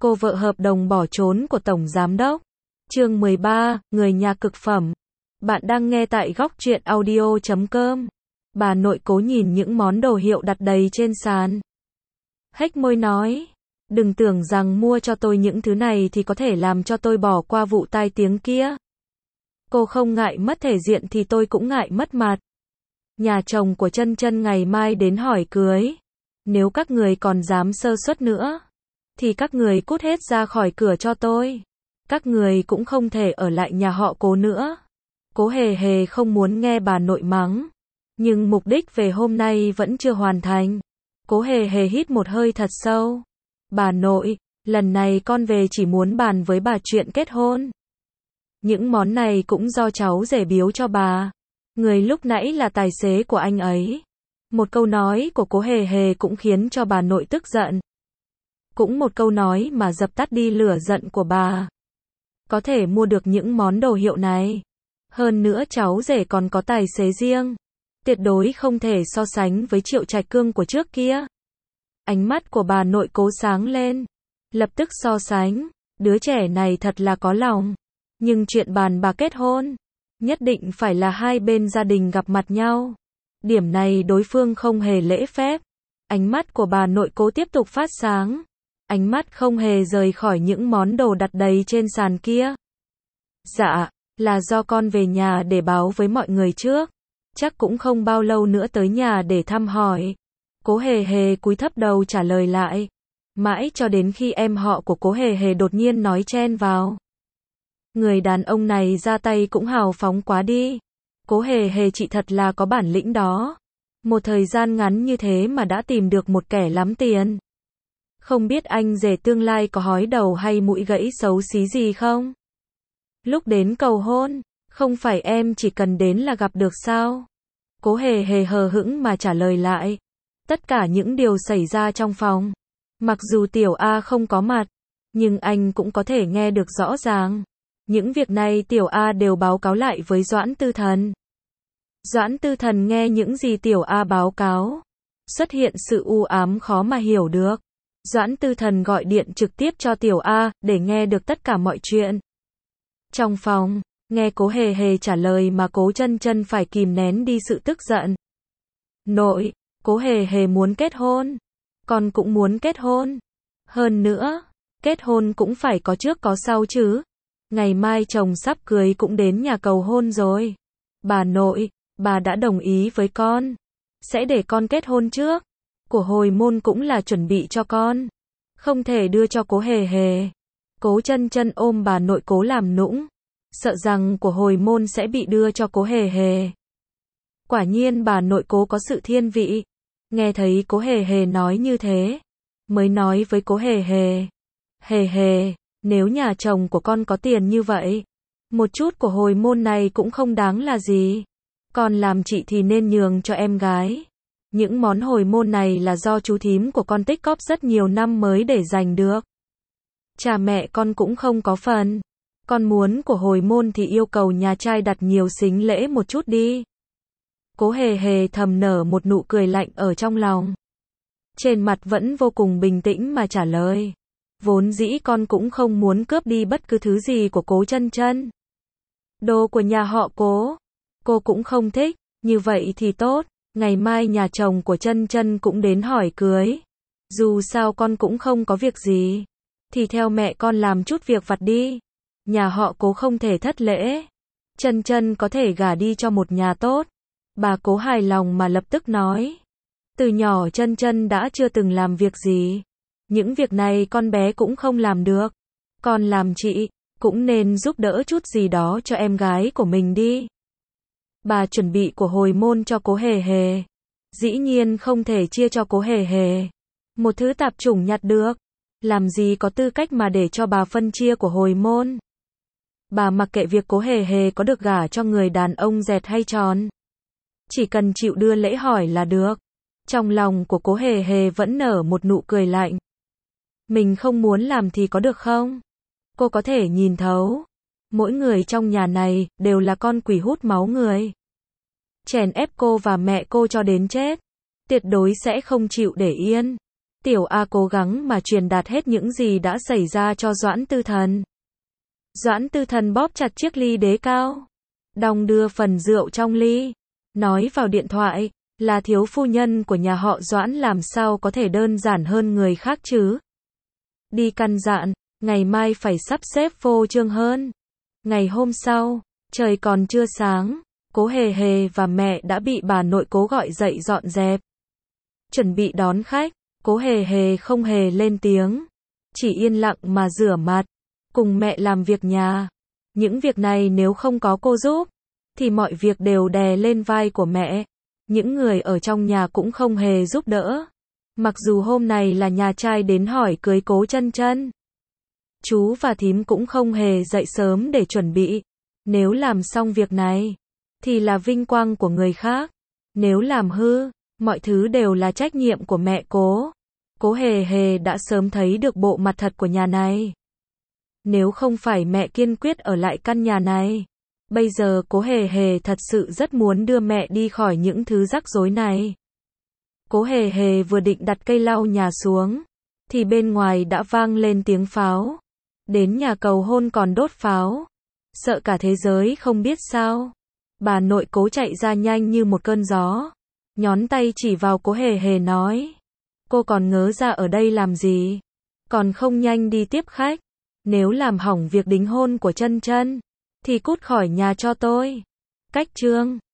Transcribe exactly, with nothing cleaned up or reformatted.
Cô vợ hợp đồng bỏ trốn của Tổng Giám đốc. Chương mười ba, Người nhà cực phẩm. Bạn đang nghe tại góc truyện audio chấm com. Bà nội Cố nhìn những món đồ hiệu đặt đầy trên sàn. Hếch môi nói, đừng tưởng rằng mua cho tôi những thứ này thì có thể làm cho tôi bỏ qua vụ tai tiếng kia. Cô không ngại mất thể diện thì tôi cũng ngại mất mặt. Nhà chồng của Chân Chân ngày mai đến hỏi cưới. Nếu các người còn dám sơ suất nữa, thì các người cút hết ra khỏi cửa cho tôi. Các người cũng không thể ở lại nhà họ Cố nữa. Cố hề hề không muốn nghe bà nội mắng. Nhưng mục đích về hôm nay vẫn chưa hoàn thành. Cố hề hề hít một hơi thật sâu. Bà nội, lần này con về chỉ muốn bàn với bà chuyện kết hôn. Những món này cũng do cháu rể biếu cho bà. Người lúc nãy là tài xế của anh ấy. Một câu nói của Cố hề hề cũng khiến cho bà nội tức giận. Cũng một câu nói mà dập tắt đi lửa giận của bà. Có thể mua được những món đồ hiệu này. Hơn nữa cháu rể còn có tài xế riêng. Tuyệt đối không thể so sánh với Triệu Trạch Cương của trước kia. Ánh mắt của bà nội Cố sáng lên. Lập tức so sánh. Đứa trẻ này thật là có lòng. Nhưng chuyện bàn bạc kết hôn, nhất định phải là hai bên gia đình gặp mặt nhau. Điểm này đối phương không hề lễ phép. Ánh mắt của bà nội Cố tiếp tục phát sáng. Ánh mắt không hề rời khỏi những món đồ đặt đầy trên sàn kia. Dạ, là do con về nhà để báo với mọi người trước. Chắc cũng không bao lâu nữa tới nhà để thăm hỏi. Cố hề hề cúi thấp đầu trả lời lại. Mãi cho đến khi em họ của Cố hề hề đột nhiên nói chen vào. Người đàn ông này ra tay cũng hào phóng quá đi. Cố hề hề chị thật là có bản lĩnh đó. Một thời gian ngắn như thế mà đã tìm được một kẻ lắm tiền. Không biết anh rể tương lai có hói đầu hay mũi gãy xấu xí gì không? Lúc đến cầu hôn, không phải em chỉ cần đến là gặp được sao? Cố hề hề hờ hững mà trả lời lại. Tất cả những điều xảy ra trong phòng. Mặc dù Tiểu A không có mặt, nhưng anh cũng có thể nghe được rõ ràng. Những việc này Tiểu A đều báo cáo lại với Doãn Tư Thần. Doãn Tư Thần nghe những gì Tiểu A báo cáo. Xuất hiện sự u ám khó mà hiểu được. Doãn Tư Thần gọi điện trực tiếp cho Tiểu A, để nghe được tất cả mọi chuyện. Trong phòng, nghe Cố hề hề trả lời mà Cố Chân Chân phải kìm nén đi sự tức giận. Nội, Cố hề hề muốn kết hôn. Con cũng muốn kết hôn. Hơn nữa, kết hôn cũng phải có trước có sau chứ. Ngày mai chồng sắp cưới cũng đến nhà cầu hôn rồi. Bà nội, bà đã đồng ý với con. Sẽ để con kết hôn trước. Của hồi môn cũng là chuẩn bị cho con. Không thể đưa cho Cố hề hề. Cố Chân Chân ôm bà nội Cố làm nũng. Sợ rằng của hồi môn sẽ bị đưa cho Cố hề hề. Quả nhiên bà nội Cố có sự thiên vị. Nghe thấy Cố hề hề nói như thế. Mới nói với Cố hề hề. Hề hề, nếu nhà chồng của con có tiền như vậy. Một chút của hồi môn này cũng không đáng là gì. Con làm chị thì nên nhường cho em gái. Những món hồi môn này là do chú thím của con tích cóp rất nhiều năm mới để giành được. Cha mẹ con cũng không có phần. Con muốn của hồi môn thì yêu cầu nhà trai đặt nhiều sính lễ một chút đi. Cố hề hề thầm nở một nụ cười lạnh ở trong lòng. Trên mặt vẫn vô cùng bình tĩnh mà trả lời. Vốn dĩ con cũng không muốn cướp đi bất cứ thứ gì của Cố Chân Chân. Đồ của nhà họ Cố, cô cũng không thích. Như vậy thì tốt. Ngày mai nhà chồng của Chân Chân cũng đến hỏi cưới. Dù sao con cũng không có việc gì. Thì theo mẹ con làm chút việc vặt đi. Nhà họ Cố không thể thất lễ. Chân Chân có thể gả đi cho một nhà tốt. Bà Cố hài lòng mà lập tức nói. Từ nhỏ Chân Chân đã chưa từng làm việc gì. Những việc này con bé cũng không làm được. Con làm chị, cũng nên giúp đỡ chút gì đó cho em gái của mình đi. Bà chuẩn bị của hồi môn cho Cố hề hề. Dĩ nhiên không thể chia cho Cố hề hề. Một thứ tạp chủng nhặt được. Làm gì có tư cách mà để cho bà phân chia của hồi môn. Bà mặc kệ việc Cố hề hề có được gả cho người đàn ông dẹt hay tròn. Chỉ cần chịu đưa lễ hỏi là được. Trong lòng của Cố hề hề vẫn nở một nụ cười lạnh. Mình không muốn làm thì có được không? Cô có thể nhìn thấu. Mỗi người trong nhà này đều là con quỷ hút máu người. Chèn ép cô và mẹ cô cho đến chết. Tuyệt đối sẽ không chịu để yên. Tiểu A cố gắng mà truyền đạt hết những gì đã xảy ra cho Doãn Tư Thần. Doãn Tư Thần bóp chặt chiếc ly đế cao, đong đưa phần rượu trong ly, nói vào điện thoại, là thiếu phu nhân của nhà họ Doãn làm sao có thể đơn giản hơn người khác chứ. Đi căn dặn, ngày mai phải sắp xếp phô trương hơn. Ngày hôm sau, trời còn chưa sáng, Cố Hề Hề và mẹ đã bị bà nội Cố gọi dậy dọn dẹp. Chuẩn bị đón khách, Cố Hề Hề không hề lên tiếng, chỉ yên lặng mà rửa mặt, cùng mẹ làm việc nhà. Những việc này nếu không có cô giúp, thì mọi việc đều đè lên vai của mẹ. Những người ở trong nhà cũng không hề giúp đỡ. Mặc dù hôm này là nhà trai đến hỏi cưới Cố Chân Chân, chú và thím cũng không hề dậy sớm để chuẩn bị. Nếu làm xong việc này, thì là vinh quang của người khác. Nếu làm hư, mọi thứ đều là trách nhiệm của mẹ Cố. Cố Hề Hề đã sớm thấy được bộ mặt thật của nhà này. Nếu không phải mẹ kiên quyết ở lại căn nhà này, bây giờ Cố Hề Hề thật sự rất muốn đưa mẹ đi khỏi những thứ rắc rối này. Cố Hề Hề vừa định đặt cây lau nhà xuống, thì bên ngoài đã vang lên tiếng pháo. Đến nhà cầu hôn còn đốt pháo. Sợ cả thế giới không biết sao. Bà nội Cố chạy ra nhanh như một cơn gió, nhón tay chỉ vào Cố Hề Hề nói: cô còn ngớ ra ở đây làm gì? Còn không nhanh đi tiếp khách. Nếu làm hỏng việc đính hôn của Chân Chân, thì cút khỏi nhà cho tôi. Cách chương